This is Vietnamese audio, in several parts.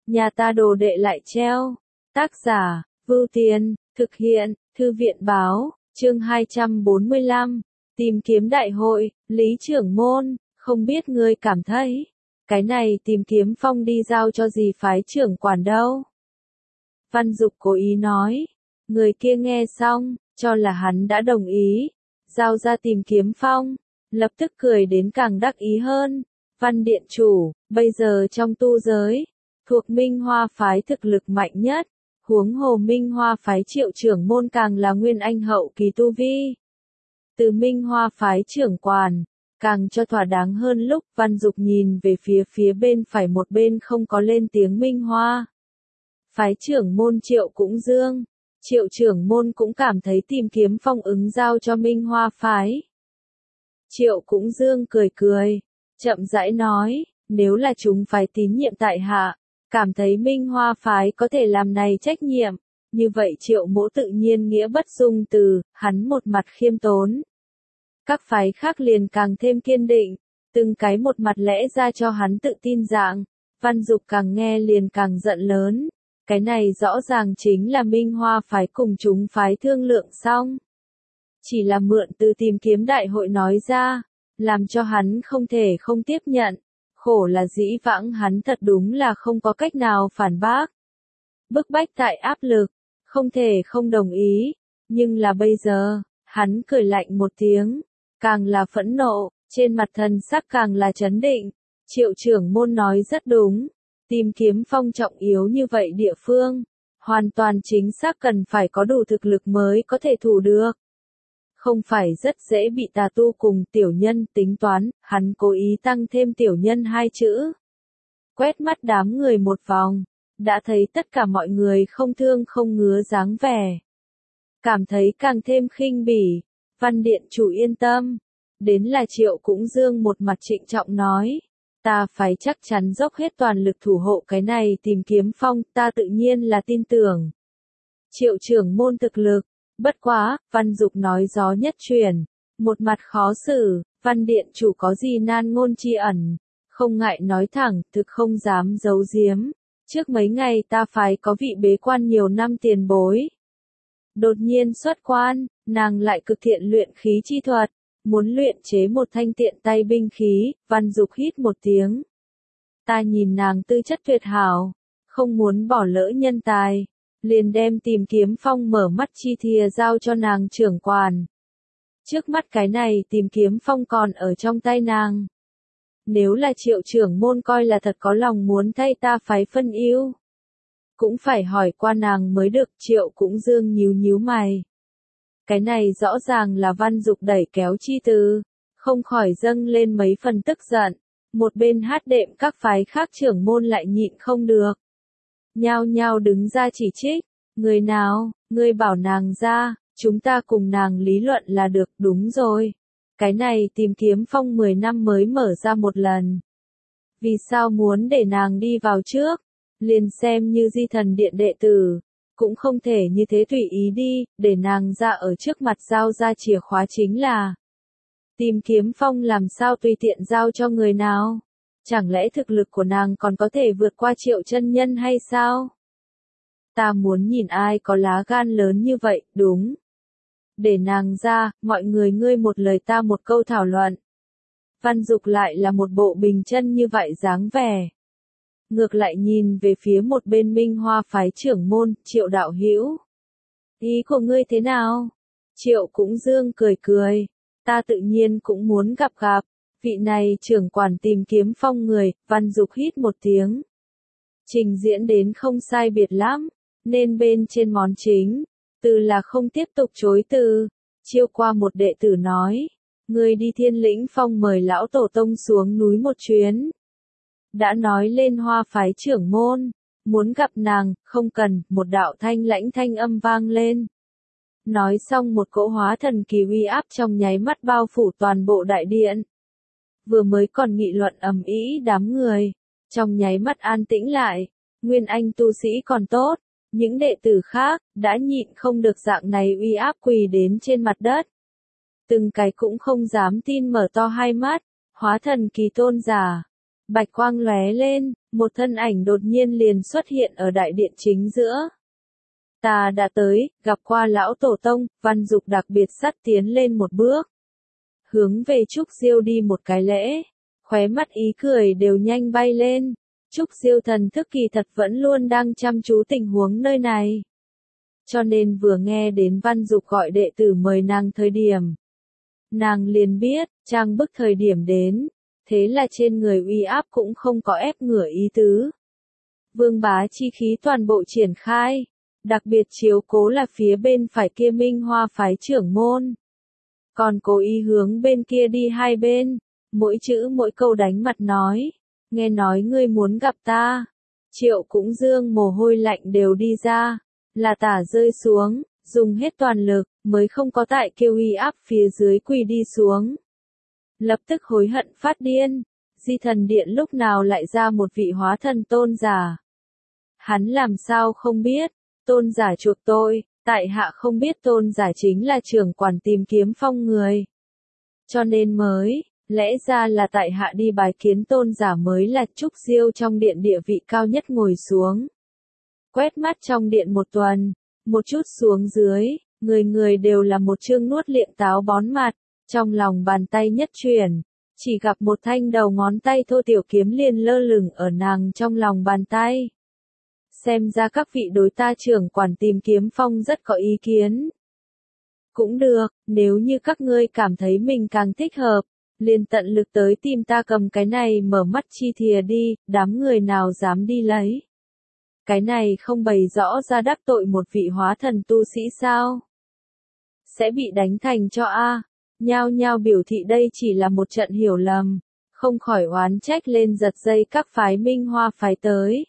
nhà ta đồ đệ lại treo. Tác giả, Vưu Tiền, thực hiện, Thư viện báo, chương 245, tìm kiếm đại hội, Lý trưởng môn, không biết ngươi cảm thấy, cái này tìm kiếm phong đi giao cho gì phái trưởng quản đâu. Văn Dục cố ý nói, người kia nghe xong, cho là hắn đã đồng ý, giao ra tìm kiếm phong, lập tức cười đến càng đắc ý hơn. Văn điện chủ, bây giờ trong tu giới, thuộc Minh Hoa phái thực lực mạnh nhất, huống hồ Minh Hoa phái Triệu trưởng môn càng là nguyên anh hậu kỳ tu vi. Từ Minh Hoa phái trưởng quản, càng cho thỏa đáng hơn. Lúc Văn Dục nhìn về phía bên phải một bên không có lên tiếng Minh Hoa phái trưởng môn Triệu Cũng Dương, Triệu trưởng môn cũng cảm thấy tìm kiếm phong ứng giao cho Minh Hoa phái. Triệu Cũng Dương cười, chậm rãi nói, nếu là chúng phái tín nhiệm tại hạ, cảm thấy Minh Hoa phái có thể làm này trách nhiệm, như vậy Triệu mỗ tự nhiên nghĩa bất dung từ, hắn một mặt khiêm tốn. Các phái khác liền càng thêm kiên định, từng cái một mặt lẽ ra cho hắn tự tin dạng. Văn Dục càng nghe liền càng giận lớn, cái này rõ ràng chính là Minh Hoa phái cùng chúng phái thương lượng xong. Chỉ là mượn từ tìm kiếm đại hội nói ra, làm cho hắn không thể không tiếp nhận, khổ là dĩ vãng hắn thật đúng là không có cách nào phản bác. Bức bách tại áp lực, không thể không đồng ý, nhưng là bây giờ, hắn cười lạnh một tiếng, càng là phẫn nộ, trên mặt thần sắc càng là chấn định. Triệu trưởng môn nói rất đúng, tìm kiếm phong trọng yếu như vậy địa phương, hoàn toàn chính xác cần phải có đủ thực lực mới có thể thủ được. Không phải rất dễ bị tà tu cùng tiểu nhân tính toán, hắn cố ý tăng thêm tiểu nhân hai chữ. Quét mắt đám người một vòng, đã thấy tất cả mọi người không thương không ngứa dáng vẻ. Cảm thấy càng thêm khinh bỉ, Văn điện chủ yên tâm. Đến là Triệu Cũng Dương một mặt trịnh trọng nói, ta phải chắc chắn dốc hết toàn lực thủ hộ cái này tìm kiếm phong, ta tự nhiên là tin tưởng. Triệu trưởng môn thực lực, bất quá, Văn Dục nói gió nhất truyền, một mặt khó xử, Văn điện chủ có gì nan ngôn chi ẩn, không ngại nói thẳng, thực không dám giấu giếm. Trước mấy ngày ta phải có vị bế quan nhiều năm tiền bối. Đột nhiên xuất quan, nàng lại cực thiện luyện khí chi thuật, muốn luyện chế một thanh tiện tay binh khí. Văn Dục hít một tiếng. Ta nhìn nàng tư chất tuyệt hảo, không muốn bỏ lỡ nhân tài, liền đem tìm kiếm phong mở mắt chi thìa giao cho nàng trưởng quản. Trước mắt cái này tìm kiếm phong còn ở trong tay nàng. Nếu là Triệu trưởng môn coi là thật có lòng muốn thay ta phái phân ưu, cũng phải hỏi qua nàng mới được. Triệu Cũng Dương nhíu mày. Cái này rõ ràng là Văn Dục đẩy kéo chi từ, không khỏi dâng lên mấy phần tức giận. Một bên hát đệm các phái khác trưởng môn lại nhịn không được, nhao nhao đứng ra chỉ trích, người nào, ngươi bảo nàng ra, chúng ta cùng nàng lý luận là được. Đúng rồi, cái này tìm kiếm phong 10 năm mới mở ra một lần, vì sao muốn để nàng đi vào trước, liền xem như Di Thần Điện đệ tử, cũng không thể như thế tùy ý đi, để nàng ra ở trước mặt giao ra chìa khóa chính là. Tìm kiếm phong làm sao tùy tiện giao cho người nào? Chẳng lẽ thực lực của nàng còn có thể vượt qua Triệu chân nhân hay sao? Ta muốn nhìn ai có lá gan lớn như vậy. Đúng. Để nàng ra, mọi người ngươi một lời ta một câu thảo luận. Văn Dục lại là một bộ bình chân như vậy dáng vẻ. Ngược lại nhìn về phía một bên Minh Hoa phái trưởng môn, Triệu đạo hữu. Ý của ngươi thế nào? Triệu Cũng Dương cười. Ta tự nhiên cũng muốn gặp. Vị này trưởng quản tìm kiếm phong người. Văn Dục hít một tiếng. Trình diễn đến không sai biệt lắm, nên bên trên món chính, từ là không tiếp tục chối từ. Chiêu qua một đệ tử nói, người đi Thiên Lĩnh Phong mời lão tổ tông xuống núi một chuyến. Đã nói lên Hoa phái trưởng môn, muốn gặp nàng, không cần. Một đạo thanh lãnh thanh âm vang lên. Nói xong một cỗ hóa thần kỳ uy áp trong nháy mắt bao phủ toàn bộ đại điện. Vừa mới còn nghị luận ầm ĩ đám người, trong nháy mắt an tĩnh lại. Nguyên anh tu sĩ còn tốt, những đệ tử khác đã nhịn không được dạng này uy áp quỳ đến trên mặt đất. Từng cái cũng không dám tin mở to hai mắt. Hóa thần kỳ tôn giả, Bạch quang lóe lên, một thân ảnh đột nhiên liền xuất hiện ở đại điện chính giữa. Ta đã tới, gặp qua lão tổ tông, Văn Dục đặc biệt sắt tiến lên một bước. Hướng về Trúc Diêu đi một cái lễ, khóe mắt ý cười đều nhanh bay lên. Trúc Diêu thần thức kỳ thật vẫn luôn đang chăm chú tình huống nơi này. Cho nên vừa nghe đến Văn Dục gọi đệ tử mời nàng thời điểm. Nàng liền biết, trang bức thời điểm đến, thế là trên người uy áp cũng không có ép ngửa ý tứ. Vương bá chi khí toàn bộ triển khai, đặc biệt chiếu cố là phía bên phải kia Minh Hoa phái trưởng môn. Còn cố ý hướng bên kia đi hai bên, mỗi chữ mỗi câu đánh mặt nói, nghe nói ngươi muốn gặp ta. Triệu cũng dương mồ hôi lạnh đều đi ra, là tả rơi xuống, dùng hết toàn lực, mới không có tại kêu uy áp phía dưới quỳ đi xuống. Lập tức hối hận phát điên, Di Thần Điện lúc nào lại ra một vị hóa thần tôn giả. Hắn làm sao không biết, tôn giả chuộc tôi, tại hạ không biết tôn giả chính là trưởng quản Tìm Kiếm Phong người. Cho nên mới, lẽ ra là tại hạ đi bài kiến tôn giả mới là Trúc Diêu trong điện địa vị cao nhất ngồi xuống. Quét mắt trong điện một tuần, một chút xuống dưới, người người đều là một chương nuốt liệm táo bón mặt, trong lòng bàn tay nhất chuyển, chỉ gặp một thanh đầu ngón tay thô tiểu kiếm liền lơ lửng ở nàng trong lòng bàn tay. Xem ra các vị đối ta trưởng quản Tìm Kiếm Phong rất có ý kiến. Cũng được, nếu như các ngươi cảm thấy mình càng thích hợp, liền tận lực tới tìm ta cầm cái này mở mắt chi thìa đi, đám người nào dám đi lấy. Cái này không bày rõ ra đắc tội một vị hóa thần tu sĩ sao? Sẽ bị đánh thành cho a. Nhao nhao biểu thị đây chỉ là một trận hiểu lầm, không khỏi oán trách lên giật dây các phái Minh Hoa phái tới.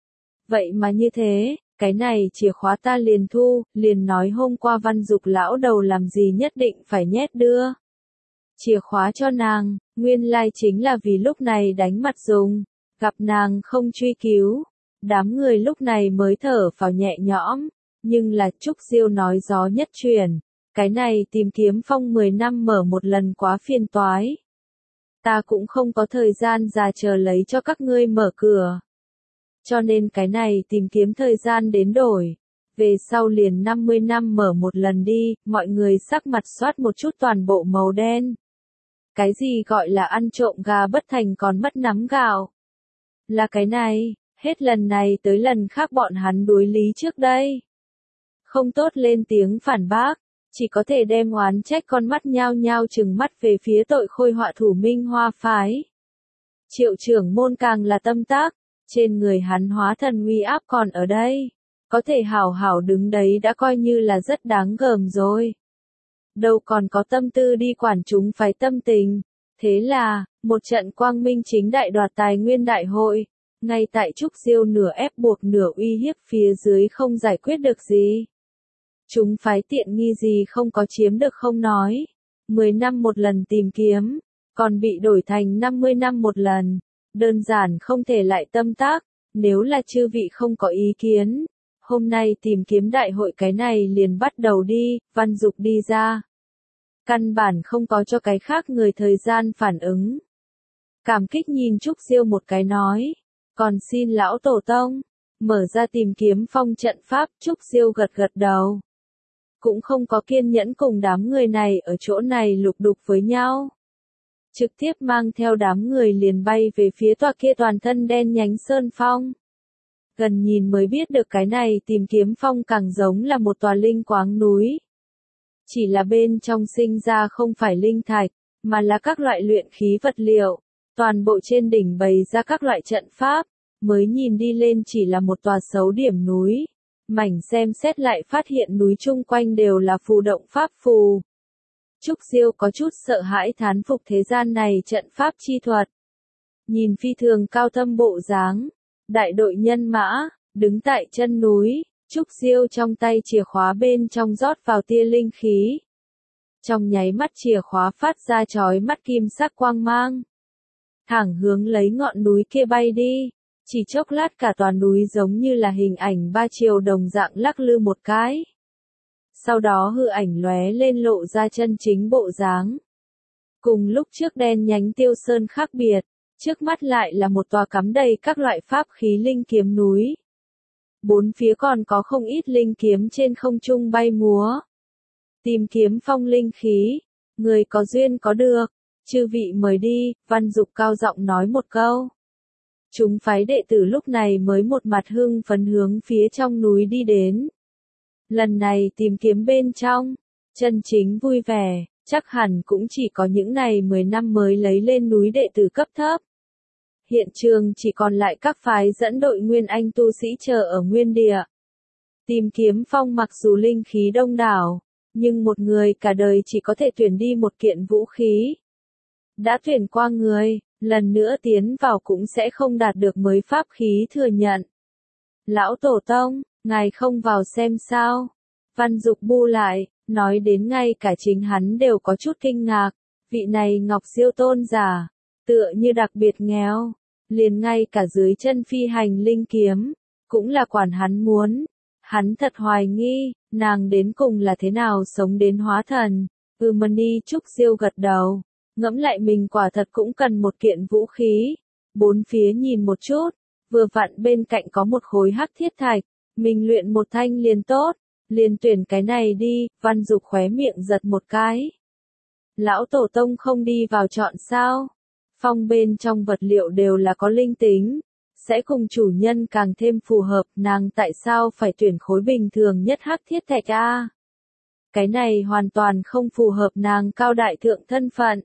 Vậy mà như thế, cái này chìa khóa ta liền thu, liền nói hôm qua Văn Dục lão đầu làm gì nhất định phải nhét đưa. Chìa khóa cho nàng, nguyên lai chính là vì lúc này đánh mặt dùng, gặp nàng không truy cứu. Đám người lúc này mới thở phào nhẹ nhõm, nhưng là Trúc Diêu nói gió nhất truyền, cái này Tìm Kiếm Phong 10 năm mở một lần quá phiền toái. Ta cũng không có thời gian già chờ lấy cho các ngươi mở cửa. Cho nên cái này tìm kiếm thời gian đến đổi. Về sau liền 50 năm mở một lần đi, mọi người sắc mặt xoát một chút toàn bộ màu đen. Cái gì gọi là ăn trộm gà bất thành còn mất nắm gạo? Là cái này, hết lần này tới lần khác bọn hắn đối lý trước đây. Không tốt lên tiếng phản bác, chỉ có thể đem oán trách con mắt nhao nhao trừng mắt về phía tội khôi họa thủ Minh Hoa phái. Triệu trưởng môn càng là tâm tác, trên người hắn hóa thần uy áp còn ở đây, có thể hảo hảo đứng đấy đã coi như là rất đáng gờm rồi. Đâu còn có tâm tư đi quản chúng phái tâm tình, thế là, một trận quang minh chính đại đoạt tài nguyên đại hội, ngay tại Trúc Diêu nửa ép buộc nửa uy hiếp phía dưới không giải quyết được gì. Chúng phái tiện nghi gì không có chiếm được không nói, 10 năm một lần tìm kiếm, còn bị đổi thành 50 năm một lần, đơn giản không thể lại tâm tác, nếu là chư vị không có ý kiến. Hôm nay tìm kiếm đại hội cái này liền bắt đầu đi, Văn Dục đi ra. Căn bản không có cho cái khác người thời gian phản ứng. Cảm kích nhìn Trúc Diêu một cái nói, còn xin lão tổ tông, mở ra tìm kiếm phong trận pháp. Trúc Diêu gật gật đầu. Cũng không có kiên nhẫn cùng đám người này ở chỗ này lục đục với nhau. Trực tiếp mang theo đám người liền bay về phía tòa kia toàn thân đen nhánh sơn phong. Gần nhìn mới biết được cái này tìm kiếm phong càng giống là một tòa linh quáng núi. Chỉ là bên trong sinh ra không phải linh thạch, mà là các loại luyện khí vật liệu. Toàn bộ trên đỉnh bày ra các loại trận pháp, mới nhìn đi lên chỉ là một tòa xấu điểm núi. Mảnh xem xét lại phát hiện núi chung quanh đều là phù động pháp phù. Trúc Diêu có chút sợ hãi thán phục thế gian này trận pháp chi thuật. Nhìn phi thường cao thâm bộ dáng, đại đội nhân mã, đứng tại chân núi, Trúc Diêu trong tay chìa khóa bên trong rót vào tia linh khí. Trong nháy mắt chìa khóa phát ra chói mắt kim sắc quang mang. Thẳng hướng lấy ngọn núi kia bay đi, chỉ chốc lát cả toàn núi giống như là hình ảnh ba chiều đồng dạng lắc lư một cái. Sau đó hư ảnh lóe lên lộ ra chân chính bộ dáng. Cùng lúc trước đen nhánh Tiêu Sơn khác biệt, Trước mắt lại là một tòa cắm đầy các loại pháp khí linh kiếm núi. Bốn phía còn có không ít linh kiếm trên không trung bay múa. Tìm kiếm phong linh khí, người có duyên có được, chư vị mời đi, Văn Dục cao giọng nói một câu. Chúng phái đệ tử lúc này mới một mặt hưng phấn hướng phía trong núi đi đến. Lần này tìm kiếm bên trong, chân chính vui vẻ, chắc hẳn cũng chỉ có những này 10 năm mới lấy lên núi đệ tử cấp thấp. Hiện trường chỉ còn lại các phái dẫn đội nguyên anh tu sĩ chờ ở nguyên địa. Tìm kiếm phong mặc dù linh khí đông đảo, nhưng một người cả đời chỉ có thể tuyển đi một kiện vũ khí. Đã tuyển qua người, lần nữa tiến vào cũng sẽ không đạt được mới pháp khí thừa nhận. Lão Tổ Tông, ngài không vào xem sao? Văn Dục bu lại, nói đến ngay cả chính hắn đều có chút kinh ngạc. Vị này Ngọc Siêu tôn giả, tựa như đặc biệt nghèo, liền ngay cả dưới chân phi hành linh kiếm, cũng là quản hắn muốn. Hắn thật hoài nghi, nàng đến cùng là thế nào sống đến hóa thần. Mani Trúc Siêu gật đầu, ngẫm lại mình quả thật cũng cần một kiện vũ khí. Bốn phía nhìn một chút, vừa vặn bên cạnh có một khối hắc thiết thạch, mình luyện một thanh liền tốt, liền tuyển cái này đi. Văn Dục khóe miệng giật một cái. Lão Tổ Tông không đi vào chọn sao? Phong bên trong vật liệu đều là có linh tính, sẽ cùng chủ nhân càng thêm phù hợp, nàng tại sao phải tuyển khối bình thường nhất hắc thiết thạch a? Cái này hoàn toàn không phù hợp nàng cao đại thượng thân phận.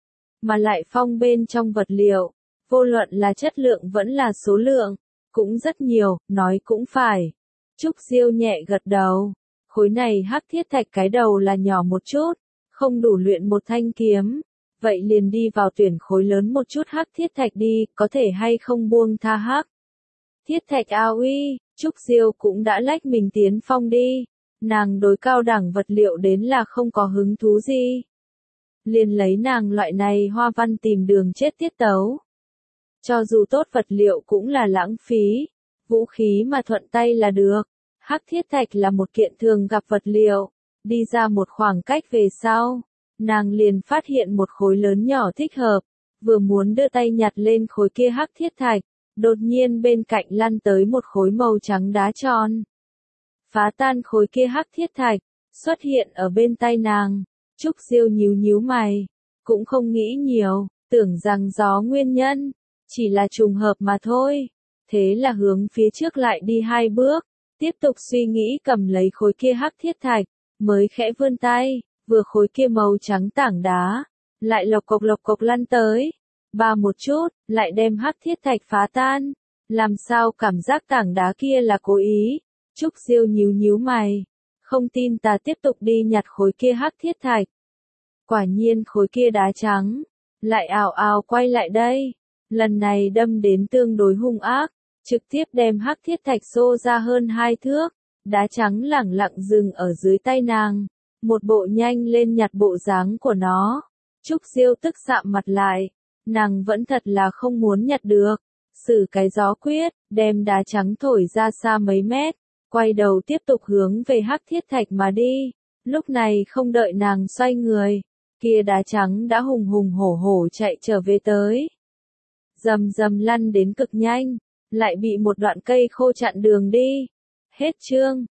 Mà lại phong bên trong vật liệu, vô luận là chất lượng vẫn là số lượng, cũng rất nhiều, nói cũng phải. Trúc Diêu nhẹ gật đầu, khối này hắc thiết thạch cái đầu là nhỏ một chút, không đủ luyện một thanh kiếm. Vậy liền đi vào tuyển khối lớn một chút hắc thiết thạch đi, có thể hay không buông tha hắc thiết thạch ao uy. Trúc Diêu cũng đã lách mình tiến phong đi, nàng đối cao đẳng vật liệu đến là không có hứng thú gì. Liền lấy nàng loại này hoa văn tìm đường chết tiết tấu. Cho dù tốt vật liệu cũng là lãng phí, vũ khí mà thuận tay là được. Hắc thiết thạch là một kiện thường gặp vật liệu, đi ra một khoảng cách về sau. Nàng liền phát hiện một khối lớn nhỏ thích hợp, vừa muốn đưa tay nhặt lên khối kia hắc thiết thạch, đột nhiên bên cạnh lăn tới một khối màu trắng đá tròn. Phá tan khối kia hắc thiết thạch, xuất hiện ở bên tay nàng. Trúc Diêu nhíu nhíu mày, cũng không nghĩ nhiều, tưởng rằng gió nguyên nhân, chỉ là trùng hợp mà thôi. Thế là hướng phía trước lại đi 2 bước, tiếp tục suy nghĩ cầm lấy khối kia hắc thiết thạch, mới khẽ vươn tay. Vừa khối kia màu trắng tảng đá, lại lộc cộc lăn tới, ba một chút, lại đem hắc thiết thạch phá tan. Làm sao cảm giác tảng đá kia là cố ý? Trúc Diêu nhíu nhíu mày, không tin ta tiếp tục đi nhặt khối kia hắc thiết thạch. Quả nhiên khối kia đá trắng, lại ào ào quay lại đây, lần này đâm đến tương đối hung ác, trực tiếp đem hắc thiết thạch xô ra hơn 2 thước, đá trắng lẳng lặng dừng ở dưới tay nàng. Một bộ nhanh lên nhặt bộ dáng của nó. Trúc Diêu tức sạm mặt lại, nàng vẫn thật là không muốn nhặt được. Sử cái gió quyết, đem đá trắng thổi ra xa mấy mét, quay đầu tiếp tục hướng về hắc thiết thạch mà đi. Lúc này không đợi nàng xoay người, kia đá trắng đã hùng hùng hổ hổ chạy trở về tới. Rầm rầm lăn đến cực nhanh, lại bị một đoạn cây khô chặn đường đi. Hết chương.